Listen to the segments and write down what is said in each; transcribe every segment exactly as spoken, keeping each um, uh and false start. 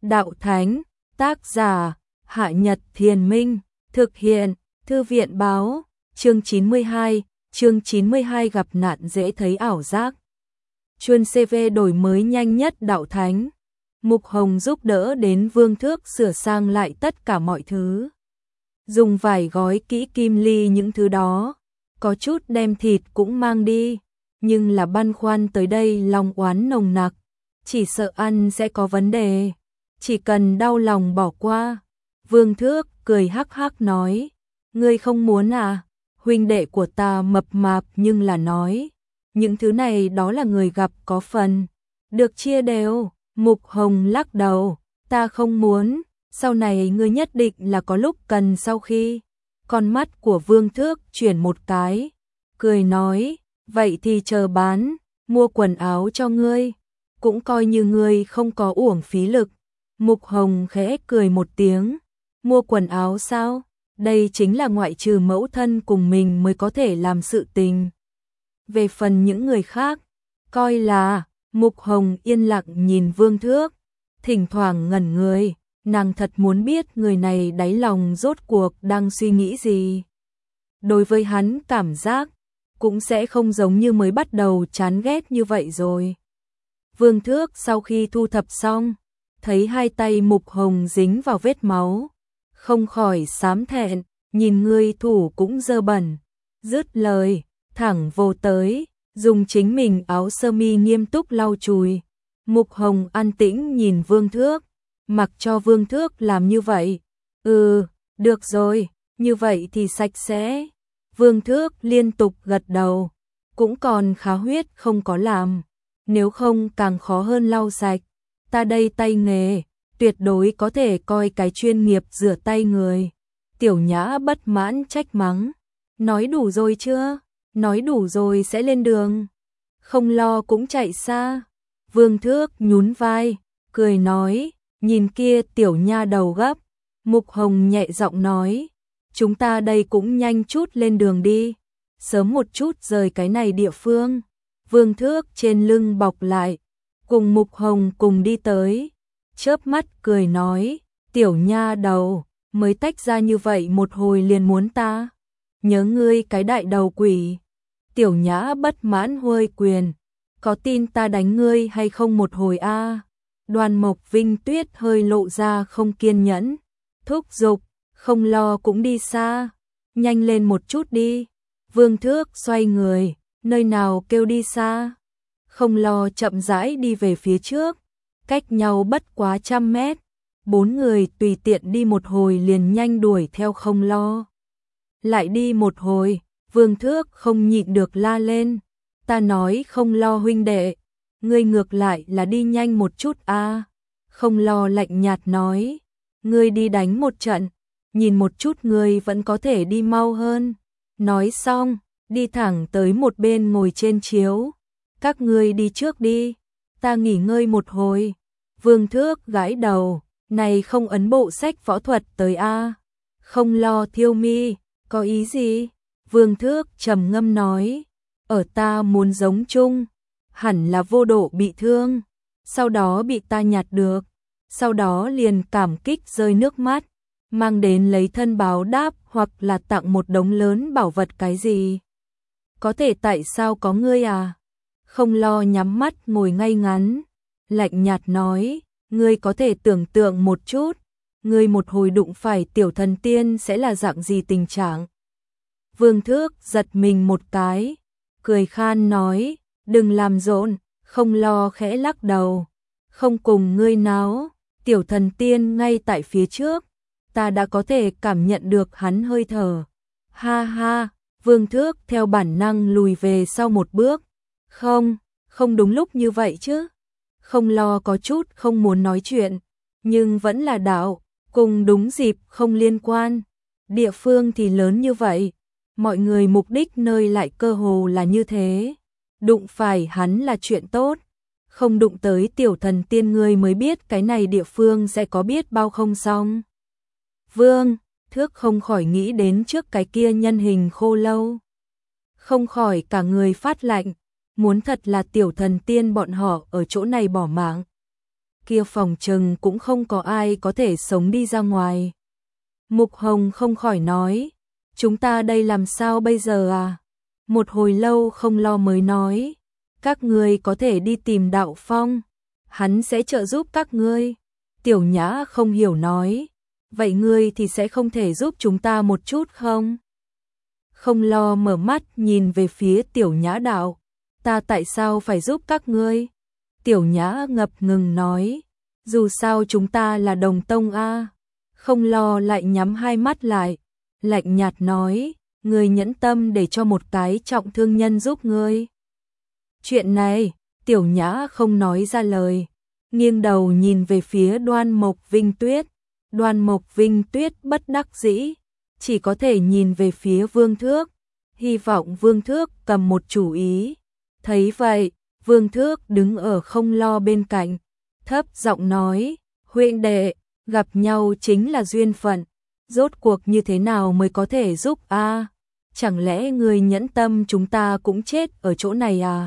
Đạo Thánh, tác giả, Hạ Nhật Thiền Minh, thực hiện, Thư viện báo, chương chín mươi hai, chương chín mươi hai gặp nạn dễ thấy ảo giác. Chuân xê vê đổi mới nhanh nhất Đạo Thánh. Mục Hồng giúp đỡ đến Vương Thước sửa sang lại tất cả mọi thứ. Dùng vải gói kỹ kim ly những thứ đó, có chút đem thịt cũng mang đi, nhưng là băn khoăn tới đây lòng oán nồng nặc, chỉ sợ ăn sẽ có vấn đề, chỉ cần đau lòng bỏ qua. Vương Thước cười hắc hắc nói, ngươi không muốn à, huynh đệ của ta mập mạp nhưng là nói, những thứ này đó là người gặp có phần, được chia đều. Mục Hồng lắc đầu, ta không muốn, sau này ngươi nhất định là có lúc cần sau khi. Con mắt của Vương Thước chuyển một cái, cười nói, vậy thì chờ bán, mua quần áo cho ngươi, cũng coi như ngươi không có uổng phí lực. Mục Hồng khẽ cười một tiếng, mua quần áo sao? Đây chính là ngoại trừ mẫu thân cùng mình mới có thể làm sự tình. Về phần những người khác, coi là. Mục Hồng yên lặng nhìn Vương Thước, thỉnh thoảng ngẩn người, nàng thật muốn biết người này đáy lòng rốt cuộc đang suy nghĩ gì. Đối với hắn cảm giác, cũng sẽ không giống như mới bắt đầu chán ghét như vậy rồi. Vương Thước sau khi thu thập xong, thấy hai tay Mục Hồng dính vào vết máu, không khỏi xám thẹn, nhìn người thủ cũng dơ bẩn, dứt lời, thẳng vô tới. Dùng chính mình áo sơ mi nghiêm túc lau chùi. Mục Hồng an tĩnh nhìn Vương Thước, mặc cho Vương Thước làm như vậy. Ừ, được rồi, như vậy thì sạch sẽ. Vương Thước liên tục gật đầu, cũng còn khá huyết không có làm, nếu không càng khó hơn lau sạch. Ta đây tay nghề, tuyệt đối có thể coi cái chuyên nghiệp rửa tay người. Tiểu Nhã bất mãn trách mắng, nói đủ rồi chưa? Nói đủ rồi sẽ lên đường, không lo cũng chạy xa. Vương Thước nhún vai, cười nói, nhìn kia tiểu nha đầu gấp. Mục Hồng nhẹ giọng nói, chúng ta đây cũng nhanh chút lên đường đi, sớm một chút rời cái này địa phương. Vương Thước trên lưng bọc lại, cùng Mục Hồng cùng đi tới, chớp mắt cười nói, tiểu nha đầu, mới tách ra như vậy một hồi liền muốn ta, nhớ ngươi cái đại đầu quỷ. Tiểu Nhã bất mãn huôi quyền, có tin ta đánh ngươi hay không một hồi a? À? Đoàn Mộc Vinh Tuyết hơi lộ ra không kiên nhẫn, thúc giục, không lo cũng đi xa, nhanh lên một chút đi. Vương Thước xoay người, nơi nào kêu đi xa, không lo chậm rãi đi về phía trước, cách nhau bất quá trăm mét, bốn người tùy tiện đi một hồi liền nhanh đuổi theo không lo. Lại đi một hồi, Vương Thước không nhịn được la lên, ta nói không lo huynh đệ, ngươi ngược lại là đi nhanh một chút a. À. Không lo lạnh nhạt nói, ngươi đi đánh một trận, nhìn một chút ngươi vẫn có thể đi mau hơn. Nói xong, đi thẳng tới một bên ngồi trên chiếu, các ngươi đi trước đi, ta nghỉ ngơi một hồi. Vương Thước gãi đầu, này không ấn bộ sách võ thuật tới a. À. Không lo thiêu mi, có ý gì? Vương Thước trầm ngâm nói, ở ta muốn giống chung, hẳn là vô độ bị thương, sau đó bị ta nhặt được, sau đó liền cảm kích rơi nước mắt, mang đến lấy thân báo đáp hoặc là tặng một đống lớn bảo vật cái gì. Có thể tại sao có ngươi à? Không lo nhắm mắt ngồi ngay ngắn, lạnh nhạt nói, ngươi có thể tưởng tượng một chút, ngươi một hồi đụng phải tiểu thần tiên sẽ là dạng gì tình trạng. Vương Thước giật mình một cái, cười khan nói, đừng làm rộn. Không lo khẽ lắc đầu, không cùng ngươi náo, tiểu thần tiên ngay tại phía trước, ta đã có thể cảm nhận được hắn hơi thở. Ha ha, Vương Thước theo bản năng lùi về sau một bước, không, không đúng lúc như vậy chứ. Không lo có chút không muốn nói chuyện, nhưng vẫn là đạo, cùng đúng dịp không liên quan, địa phương thì lớn như vậy. Mọi người mục đích nơi lại cơ hồ là như thế, đụng phải hắn là chuyện tốt, không đụng tới tiểu thần tiên ngươi mới biết cái này địa phương sẽ có biết bao không xong. Vương Thước không khỏi nghĩ đến trước cái kia nhân hình khô lâu, không khỏi cả người phát lạnh, muốn thật là tiểu thần tiên bọn họ ở chỗ này bỏ mạng. kia phòng trừng cũng không có ai có thể sống đi ra ngoài. Mục Hồng không khỏi nói, chúng ta đây làm sao bây giờ à? Một hồi lâu Không Lo mới nói, các ngươi có thể đi tìm Đạo Phong, hắn sẽ trợ giúp các ngươi. Tiểu Nhã không hiểu nói, vậy ngươi thì sẽ không thể giúp chúng ta một chút không? Không Lo mở mắt nhìn về phía Tiểu Nhã đạo, ta tại sao phải giúp các ngươi? Tiểu Nhã ngập ngừng nói, dù sao chúng ta là đồng tông a. Không Lo lại nhắm hai mắt lại, lạnh nhạt nói, ngươi nhẫn tâm để cho một cái trọng thương nhân giúp ngươi. Chuyện này, Tiểu Nhã không nói ra lời, nghiêng đầu nhìn về phía Đoan Mộc Vinh Tuyết. Đoan Mộc Vinh Tuyết bất đắc dĩ, chỉ có thể nhìn về phía Vương Thước, hy vọng Vương Thước cầm một chủ ý. Thấy vậy, Vương Thước đứng ở Không Lo bên cạnh, thấp giọng nói, huynh đệ, gặp nhau chính là duyên phận, rốt cuộc như thế nào mới có thể giúp a? Chẳng lẽ người nhẫn tâm chúng ta cũng chết ở chỗ này à?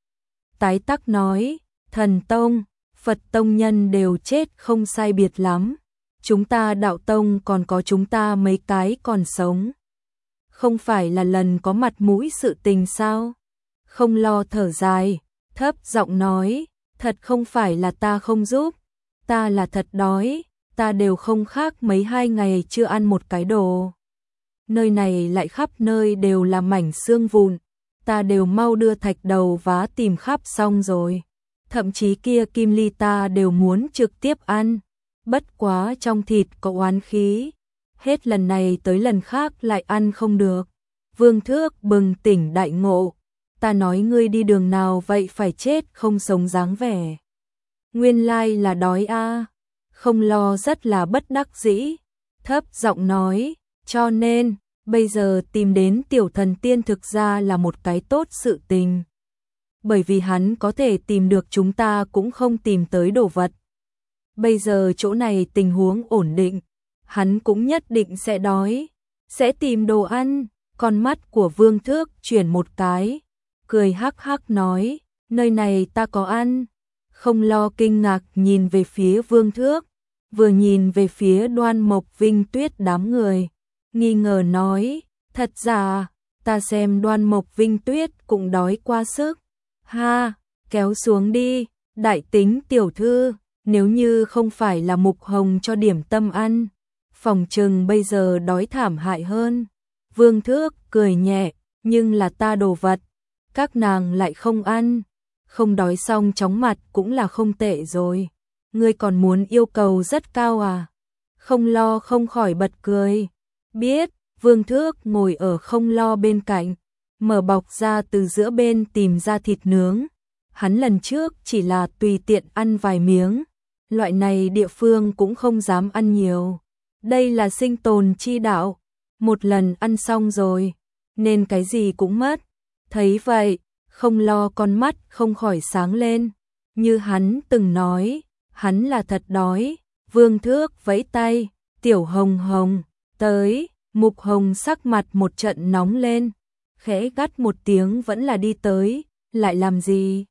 Tái Tắc nói, Thần Tông, Phật Tông nhân đều chết không sai biệt lắm, chúng ta Đạo Tông còn có chúng ta mấy cái còn sống. Không phải là lần có mặt mũi sự tình sao? Không Lo thở dài, thấp giọng nói, thật không phải là ta không giúp, ta là thật đói, ta đều không khác mấy hai ngày chưa ăn một cái đồ. Nơi này lại khắp nơi đều là mảnh xương vụn, ta đều mau đưa thạch đầu vá tìm khắp xong rồi. Thậm chí kia kim ly ta đều muốn trực tiếp ăn, bất quá trong thịt có oán khí, hết lần này tới lần khác lại ăn không được. Vương Thước bừng tỉnh đại ngộ, ta nói ngươi đi đường nào vậy phải chết không sống dáng vẻ. Nguyên lai là đói a. Không Lo rất là bất đắc dĩ, thấp giọng nói, cho nên, bây giờ tìm đến Tiểu Thần Tiên thực ra là một cái tốt sự tình. Bởi vì hắn có thể tìm được chúng ta cũng không tìm tới đồ vật. Bây giờ chỗ này tình huống ổn định, hắn cũng nhất định sẽ đói, sẽ tìm đồ ăn. Con mắt của Vương Thước chuyển một cái, cười hắc hắc nói, nơi này ta có ăn. Không Lo kinh ngạc nhìn về phía Vương Thước, vừa nhìn về phía Đoan Mộc Vinh Tuyết đám người, nghi ngờ nói, thật ra, ta xem Đoan Mộc Vinh Tuyết cũng đói qua sức. Ha, kéo xuống đi, đại tính tiểu thư, nếu như không phải là Mục Hồng cho điểm tâm ăn, phòng trừng bây giờ đói thảm hại hơn. Vương Thước cười nhẹ, nhưng là ta đồ vật, các nàng lại không ăn, không đói xong chóng mặt cũng là không tệ rồi. Ngươi còn muốn yêu cầu rất cao à? Không Lo không khỏi bật cười. Biết, Vương Thước ngồi ở Không Lo bên cạnh, mở bọc ra từ giữa bên tìm ra thịt nướng. Hắn lần trước chỉ là tùy tiện ăn vài miếng, loại này địa phương cũng không dám ăn nhiều. Đây là sinh tồn chi đạo, một lần ăn xong rồi, nên cái gì cũng mất. Thấy vậy, Không Lo con mắt không khỏi sáng lên, như hắn từng nói, hắn là thật đói. Vương Thước vẫy tay, Tiểu Hồng Hồng, tới. Mục Hồng sắc mặt một trận nóng lên, khẽ gắt một tiếng vẫn là đi tới, lại làm gì?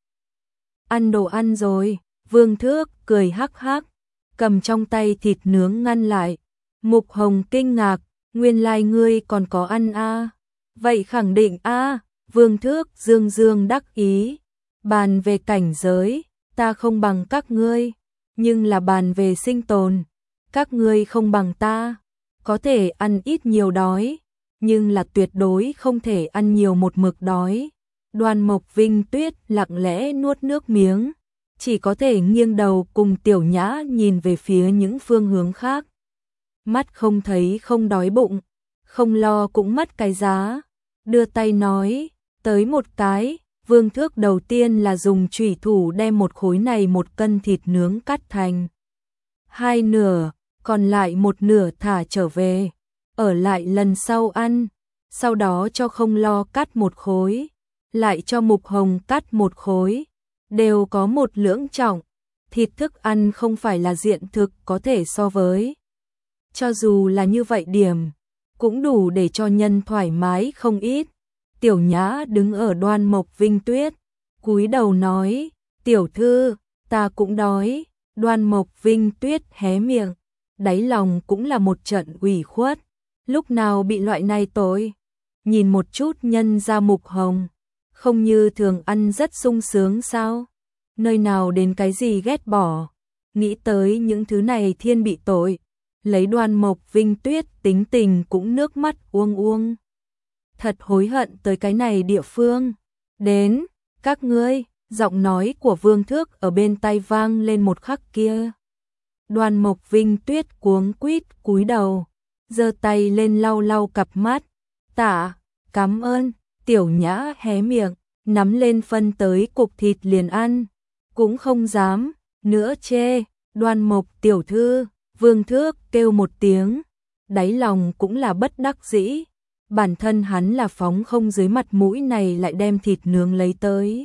Ăn đồ ăn rồi. Vương Thước cười hắc hắc, cầm trong tay thịt nướng ngăn lại. Mục Hồng kinh ngạc, nguyên lai ngươi còn có ăn a? À? Vậy khẳng định a. À? Vương Thước dương dương đắc ý, bàn về cảnh giới, ta không bằng các ngươi, nhưng là bàn về sinh tồn, các ngươi không bằng ta. Có thể ăn ít nhiều đói, nhưng là tuyệt đối không thể ăn nhiều một mực đói. Đoan Mộc Vinh Tuyết lặng lẽ nuốt nước miếng, chỉ có thể nghiêng đầu cùng Tiểu Nhã nhìn về phía những phương hướng khác. Mắt không thấy không đói bụng, Không Lo cũng mất cái giá, đưa tay nói, tới một cái. Vương Thước đầu tiên là dùng chủy thủ đem một khối này một cân thịt nướng cắt thành hai nửa, còn lại một nửa thả trở về, ở lại lần sau ăn, sau đó cho Không Lo cắt một khối, lại cho Mục Hồng cắt một khối, đều có một lưỡng trọng. Thịt thức ăn không phải là diện thực có thể so với. Cho dù là như vậy điểm, cũng đủ để cho nhân thoải mái không ít. Tiểu Nhã đứng ở Đoan Mộc Vinh Tuyết, cúi đầu nói, tiểu thư, ta cũng đói. Đoan Mộc Vinh Tuyết hé miệng, đáy lòng cũng là một trận ủy khuất, lúc nào bị loại này tối. Nhìn một chút nhân gia Mục Hồng, không như thường ăn rất sung sướng sao? Nơi nào đến cái gì ghét bỏ? Nghĩ tới những thứ này thiên bị tội, lấy Đoan Mộc Vinh Tuyết tính tình cũng nước mắt uông uông. Thật hối hận tới cái này địa phương. Đến, các ngươi, giọng nói của Vương Thước ở bên tai vang lên một khắc kia. Đoan Mộc Vinh Tuyết cuống quýt cúi đầu, giơ tay lên lau lau cặp mắt. Tạ, cảm ơn. Tiểu Nhã hé miệng, nắm lên phân tới cục thịt liền ăn, cũng không dám nữa chê. Đoan Mộc tiểu thư, Vương Thước kêu một tiếng, đáy lòng cũng là bất đắc dĩ, bản thân hắn là phóng không dưới mặt mũi này lại đem thịt nướng lấy tới.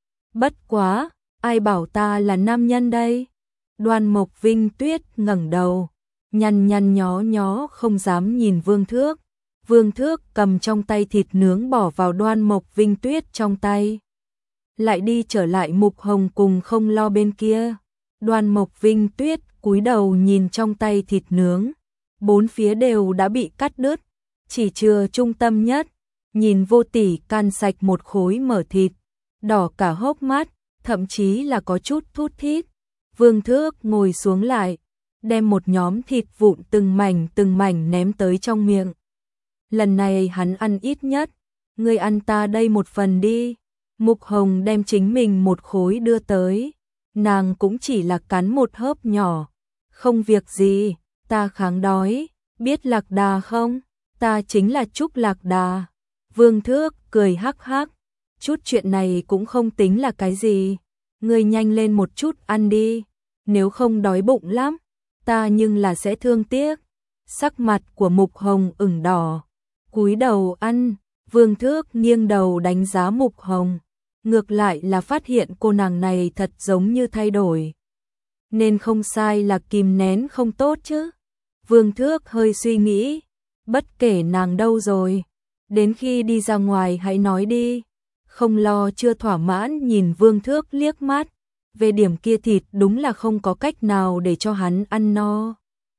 Bất quá, ai bảo ta là nam nhân đây? Đoan Mộc Vinh Tuyết ngẩng đầu, nhăn nhăn nhó nhó không dám nhìn Vương Thước. Vương Thước cầm trong tay thịt nướng bỏ vào Đoan Mộc Vinh Tuyết trong tay. Lại đi trở lại Mục Hồng cùng Không Lo bên kia. Đoan Mộc Vinh Tuyết cúi đầu nhìn trong tay thịt nướng. Bốn phía đều đã bị cắt đứt, chỉ chừa trung tâm nhất. Nhìn Vô Tỷ can sạch một khối mở thịt, đỏ cả hốc mắt, thậm chí là có chút thút thít. Vương Thước ngồi xuống lại, đem một nhóm thịt vụn từng mảnh từng mảnh ném tới trong miệng. Lần này hắn ăn ít nhất, ngươi ăn ta đây một phần đi. Mục Hồng đem chính mình một khối đưa tới, nàng cũng chỉ là cắn một hớp nhỏ. Không việc gì, ta kháng đói, biết Lạc Đà không? Ta chính là Trúc Lạc Đà. Vương Thước cười hắc hắc, chút chuyện này cũng không tính là cái gì. Ngươi nhanh lên một chút ăn đi, nếu không đói bụng lắm, ta nhưng là sẽ thương tiếc. Sắc mặt của Mục Hồng ửng đỏ, cúi đầu ăn. Vương Thước nghiêng đầu đánh giá Mục Hồng, ngược lại là phát hiện cô nàng này thật giống như thay đổi. Nên không sai là kìm nén không tốt chứ. Vương Thước hơi suy nghĩ, bất kể nàng đâu rồi, đến khi đi ra ngoài hãy nói đi. Không Lo chưa thỏa mãn nhìn Vương Thước liếc mắt, về điểm kia thịt đúng là không có cách nào để cho hắn ăn no.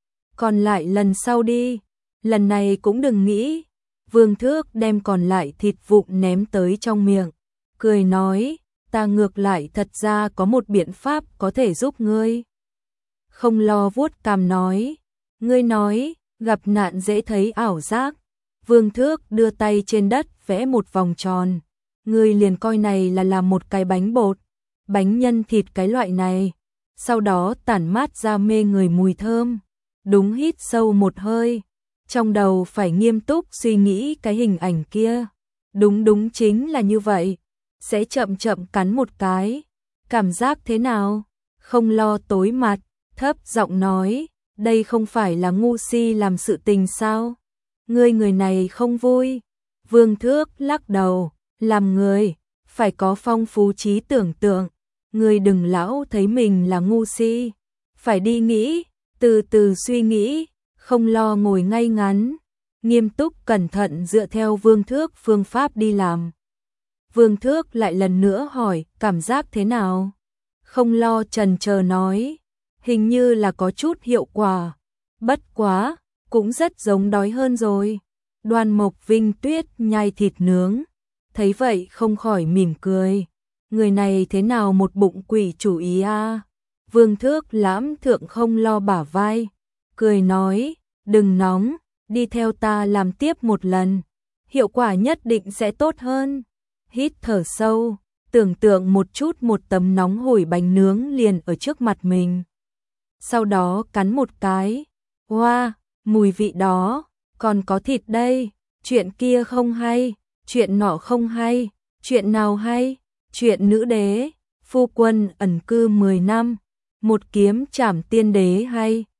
Còn lại lần sau đi, lần này cũng đừng nghĩ. Vương Thước đem còn lại thịt vụn ném tới trong miệng, cười nói, ta ngược lại thật ra có một biện pháp có thể giúp ngươi. Không Lo vuốt cằm nói, ngươi nói, gặp nạn dễ thấy ảo giác. Vương Thước đưa tay trên đất vẽ một vòng tròn, ngươi liền coi này là làm một cái bánh bột, bánh nhân thịt cái loại này, sau đó tản mát ra mê người mùi thơm. Đúng hít sâu một hơi, trong đầu phải nghiêm túc suy nghĩ cái hình ảnh kia. Đúng đúng chính là như vậy, sẽ chậm chậm cắn một cái. Cảm giác thế nào? Không Lo tối mặt, thấp giọng nói, đây không phải là ngu si làm sự tình sao? Ngươi người này không vui. Vương Thước lắc đầu, làm người, phải có phong phú trí tưởng tượng. Ngươi đừng lão thấy mình là ngu si, phải đi nghĩ, từ từ suy nghĩ. Không Lo ngồi ngay ngắn, nghiêm túc cẩn thận dựa theo Vương Thước phương pháp đi làm. Vương Thước lại lần nữa hỏi, cảm giác thế nào? Không Lo chần chờ nói, hình như là có chút hiệu quả, bất quá, cũng rất giống đói hơn rồi. Đoan Mộc Vinh Tuyết nhai thịt nướng, thấy vậy không khỏi mỉm cười. Người này thế nào một bụng quỷ chủ ý a? À? Vương Thước lãm thượng Không Lo bả vai, cười nói, đừng nóng, đi theo ta làm tiếp một lần, hiệu quả nhất định sẽ tốt hơn. Hít thở sâu, tưởng tượng một chút một tấm nóng hổi bánh nướng liền ở trước mặt mình. Sau đó cắn một cái, wow, mùi vị đó, còn có thịt đây, chuyện kia không hay, chuyện nọ không hay, chuyện nào hay, chuyện nữ đế, phu quân ẩn cư mười năm, một kiếm trảm tiên đế hay.